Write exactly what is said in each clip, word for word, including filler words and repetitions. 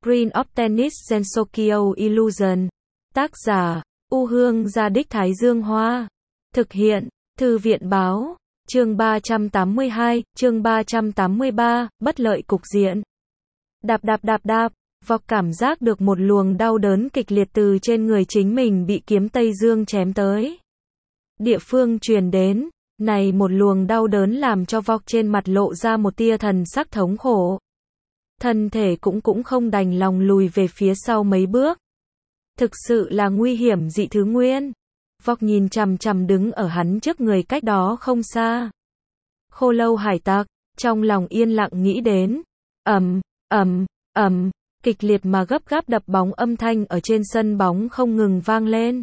Screen of Tennis Gensokyo Illusion. Tác giả, U Hương Gia Đích Thái Dương Hoa. Thực hiện, Thư viện Báo. Chương ba trăm tám mươi hai, chương ba trăm tám mươi ba, bất lợi cục diện. Đạp đạp đạp đạp, Vọc cảm giác được một luồng đau đớn kịch liệt từ trên người chính mình bị kiếm Tây Dương chém tới. Địa phương truyền đến, này một luồng đau đớn làm cho Vọc trên mặt lộ ra một tia thần sắc thống khổ. Thân thể cũng cũng không đành lòng lùi về phía sau mấy bước. Thực sự là nguy hiểm dị thứ nguyên. Vọc nhìn chằm chằm đứng ở hắn trước người cách đó không xa. Khô Lâu Hải Tặc, trong lòng yên lặng nghĩ đến. Ầm, ầm, ầm, kịch liệt mà gấp gáp đập bóng âm thanh ở trên sân bóng không ngừng vang lên.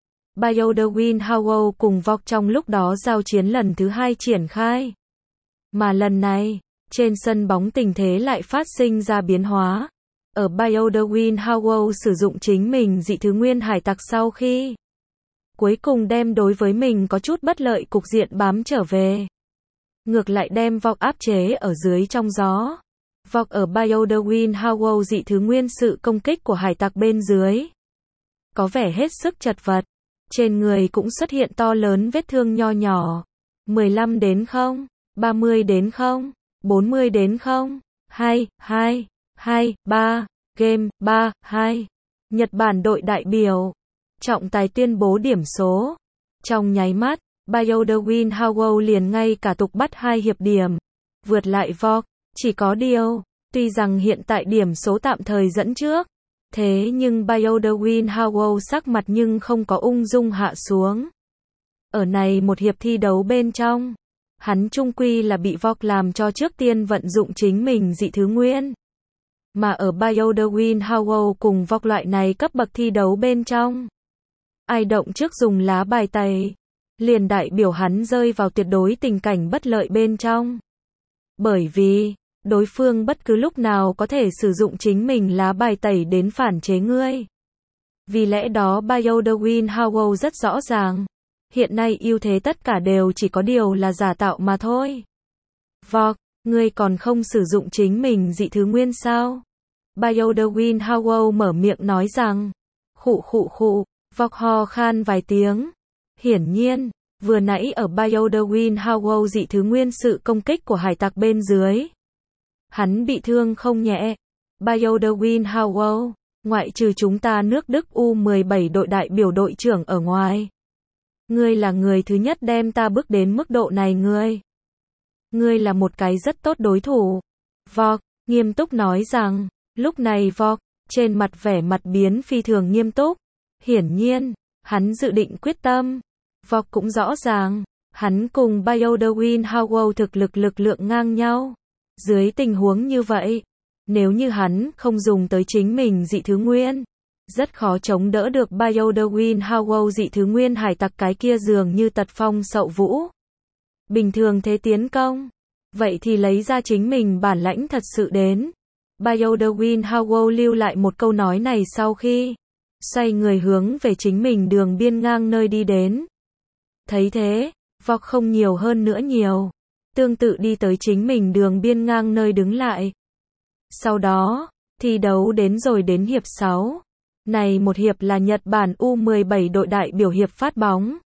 Bioderwin Howell cùng Vọc trong lúc đó giao chiến lần thứ hai triển khai. Mà lần này, trên sân bóng tình thế lại phát sinh ra biến hóa. Ở Bioderwin Howell sử dụng chính mình dị thứ nguyên hải tặc sau khi cuối cùng đem đối với mình có chút bất lợi cục diện bám trở về. Ngược lại đem Vọc áp chế ở dưới trong gió. Vọc ở Bioderwin Howell dị thứ nguyên sự công kích của hải tặc bên dưới. Có vẻ hết sức chật vật. Trên người cũng xuất hiện to lớn vết thương nho nhỏ. mười lăm đến không, ba mươi đến không, bốn mươi đến không, hai, hai, hai, ba, game, ba, hai. Nhật Bản đội đại biểu. Trọng tài tuyên bố điểm số. Trong nháy mắt, Bioderwin Howell liền ngay cả tục bắt hai hiệp điểm. Vượt lại Vọc. Chỉ có điều, tuy rằng hiện tại điểm số tạm thời dẫn trước. Thế nhưng Bioderwin Howell sắc mặt nhưng không có ung dung hạ xuống. Ở này một hiệp thi đấu bên trong, hắn chung quy là bị Vọc làm cho trước tiên vận dụng chính mình dị thứ nguyên. Mà ở Bioderwin Howell cùng Vọc loại này cấp bậc thi đấu bên trong, ai động trước dùng lá bài tẩy, liền đại biểu hắn rơi vào tuyệt đối tình cảnh bất lợi bên trong. Bởi vì, đối phương bất cứ lúc nào có thể sử dụng chính mình lá bài tẩy đến phản chế ngươi. Vì lẽ đó Bioderwin Howell rất rõ ràng, hiện nay ưu thế tất cả đều chỉ có điều là giả tạo mà thôi. Vọc, ngươi còn không sử dụng chính mình dị thứ nguyên sao? Bioderwin Howell mở miệng nói rằng, khụ khụ khụ, Vọc ho khan vài tiếng. Hiển nhiên, vừa nãy ở Bioderwin Howell dị thứ nguyên sự công kích của hải tặc bên dưới. Hắn bị thương không nhẹ. Bioderwin Howell, ngoại trừ chúng ta nước Đức U mười bảy đội đại biểu đội trưởng ở ngoài. Ngươi là người thứ nhất đem ta bước đến mức độ này ngươi. Ngươi là một cái rất tốt đối thủ. Vọc, nghiêm túc nói rằng, lúc này Vọc, trên mặt vẻ mặt biến phi thường nghiêm túc. Hiển nhiên, hắn dự định quyết tâm. Vọc cũng rõ ràng, hắn cùng Bioderwin Howell thực lực lực lượng ngang nhau. Dưới tình huống như vậy, nếu như hắn không dùng tới chính mình dị thứ nguyên, rất khó chống đỡ được Bioderwin Howell dị thứ nguyên hải tặc cái kia dường như tật phong sậu vũ. Bình thường thế tiến công, vậy thì lấy ra chính mình bản lãnh thật sự đến. Bioderwin Howell lưu lại một câu nói này sau khi xoay người hướng về chính mình đường biên ngang nơi đi đến. Thấy thế, Vọc không nhiều hơn nữa nhiều. Tương tự đi tới chính mình đường biên ngang nơi đứng lại. Sau đó, thi đấu đến rồi đến hiệp sáu. Này một hiệp là Nhật Bản U mười bảy đội đại biểu hiệp phát bóng.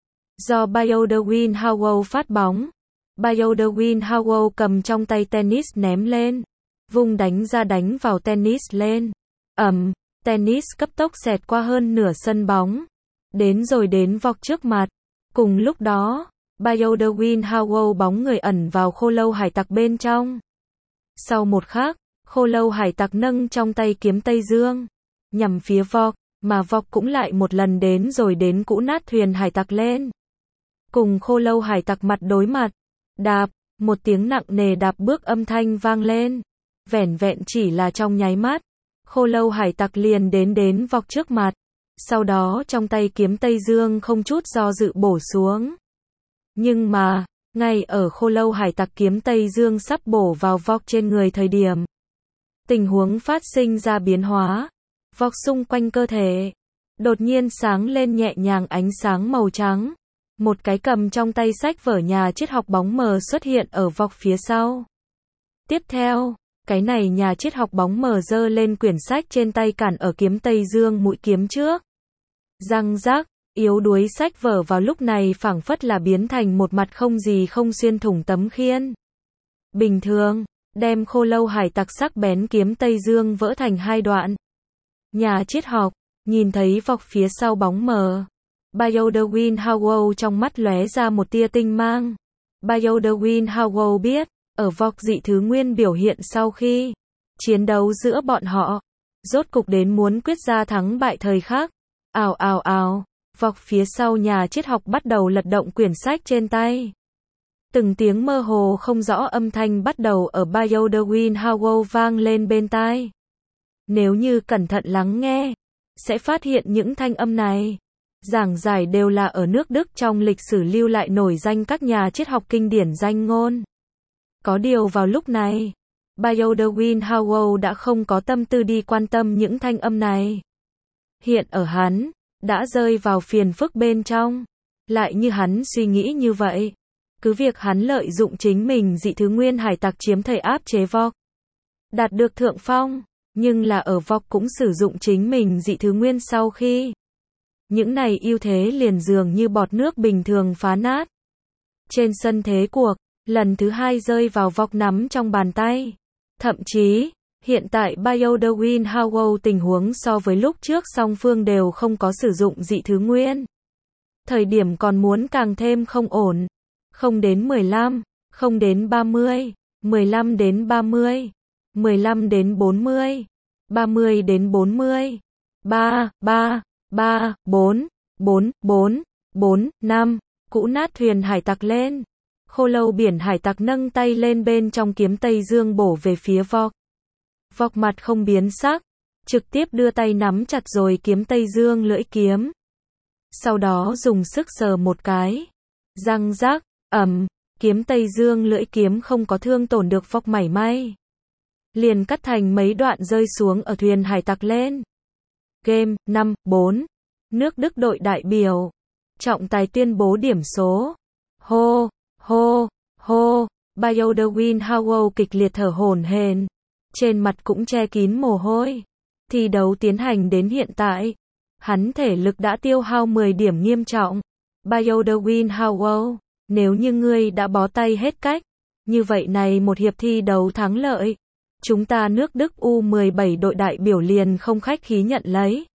Do Bioderwin Howell phát bóng. Bioderwin Howell cầm trong tay tennis ném lên. Vung đánh ra đánh vào tennis lên. Ầm, tennis cấp tốc xẹt qua hơn nửa sân bóng. Đến rồi đến Vọc trước mặt. Cùng lúc đó, Bioderwin Howell bóng người ẩn vào Khô Lâu Hải Tặc bên trong. Sau một khắc, Khô Lâu Hải Tặc nâng trong tay kiếm Tây Dương, nhằm phía Vọc, mà Vọc cũng lại một lần đến rồi đến cũ nát thuyền hải tặc lên. Cùng Khô Lâu Hải Tặc mặt đối mặt, đạp, một tiếng nặng nề đạp bước âm thanh vang lên. Vẻn vẹn chỉ là trong nháy mắt, Khô Lâu Hải Tặc liền đến đến Vọc trước mặt. Sau đó trong tay kiếm Tây Dương không chút do dự bổ xuống. Nhưng mà, ngay ở Khô Lâu Hải Tặc kiếm Tây Dương sắp bổ vào Vọc trên người thời điểm, tình huống phát sinh ra biến hóa. Vọc xung quanh cơ thể đột nhiên sáng lên nhẹ nhàng ánh sáng màu trắng. Một cái cầm trong tay sách vở nhà triết học bóng mờ xuất hiện ở Vọc phía sau. Tiếp theo, Cái này nhà triết học bóng mờ giơ lên quyển sách trên tay cản ở kiếm Tây Dương mũi kiếm trước. Răng rác, yếu đuối sách vở vào lúc này phảng phất là biến thành một mặt không gì không xuyên thủng tấm khiên. Bình thường, đem khô lâu hải tặc sắc bén kiếm Tây Dương vỡ thành hai đoạn. Nhà triết học, nhìn thấy vọc phía sau bóng mờ. Bioderwin Howell trong mắt lóe ra một tia tinh mang. Bioderwin Howell biết, ở vọc dị thứ nguyên biểu hiện sau khi chiến đấu giữa bọn họ, rốt cục đến muốn quyết ra thắng bại thời khắc. Ào ào ào, vọc phía sau nhà triết học bắt đầu lật động quyển sách trên tay. Từng tiếng mơ hồ không rõ âm thanh bắt đầu ở Bioderwin Howell vang lên bên tai. Nếu như cẩn thận lắng nghe, sẽ phát hiện những thanh âm này giảng giải đều là ở nước Đức trong lịch sử lưu lại nổi danh các nhà triết học kinh điển danh ngôn. Có điều vào lúc này, Bioderwin Howell đã không có tâm tư đi quan tâm những thanh âm này. Hiện ở hắn, đã rơi vào phiền phức bên trong. Lại như hắn suy nghĩ như vậy. Cứ việc hắn lợi dụng chính mình dị thứ nguyên hải tặc chiếm thời áp chế vọc, đạt được thượng phong, nhưng là ở vọc cũng sử dụng chính mình dị thứ nguyên sau khi. Những này ưu thế liền dường như bọt nước bình thường phá nát. Trên sân thế cuộc, lần thứ hai rơi vào vọc nắm trong bàn tay. Thậm chí, hiện tại Bioderwin Howell tình huống so với lúc trước song phương đều không có sử dụng dị thứ nguyên. Thời điểm còn muốn càng thêm không ổn. Không đến mười lăm, không đến ba mươi, mười lăm đến ba mươi, mười lăm đến bốn mươi, ba mươi đến bốn mươi, ba, ba, ba, bốn, bốn, bốn, bốn, năm, cũ nát thuyền hải tặc lên. Khô lâu biển hải tặc nâng tay lên bên trong kiếm Tây Dương bổ về phía vọc. Vọc mặt không biến sắc, trực tiếp đưa tay nắm chặt rồi kiếm Tây Dương lưỡi kiếm. Sau đó dùng sức sờ một cái. Răng rác, ầm, kiếm Tây Dương lưỡi kiếm không có thương tổn được vọc mảy may. Liền cắt thành mấy đoạn rơi xuống ở thuyền hải tặc lên. Game năm bốn. Nước Đức đội đại biểu. Trọng tài tuyên bố điểm số. Hô, hô, hô. Bioderwin Howell kịch liệt thở hổn hển. Trên mặt cũng che kín mồ hôi. Thi đấu tiến hành đến hiện tại. Hắn thể lực đã tiêu hao mười điểm nghiêm trọng. Bioderwin Howell, nếu như ngươi đã bó tay hết cách, như vậy này một hiệp thi đấu thắng lợi, chúng ta nước Đức U mười bảy đội đại biểu liền không khách khí nhận lấy.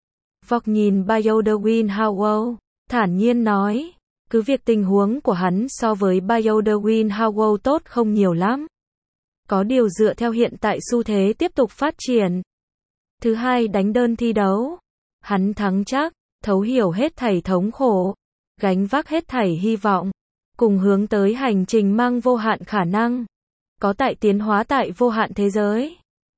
Vọc nhìn Bioderwin Howell, thản nhiên nói, cứ việc tình huống của hắn so với Bioderwin Howell tốt không nhiều lắm. Có điều dựa theo hiện tại xu thế tiếp tục phát triển. Thứ hai đánh đơn thi đấu, hắn thắng chắc, thấu hiểu hết thảy thống khổ, gánh vác hết thảy hy vọng, cùng hướng tới hành trình mang vô hạn khả năng, có tại tiến hóa tại vô hạn thế giới.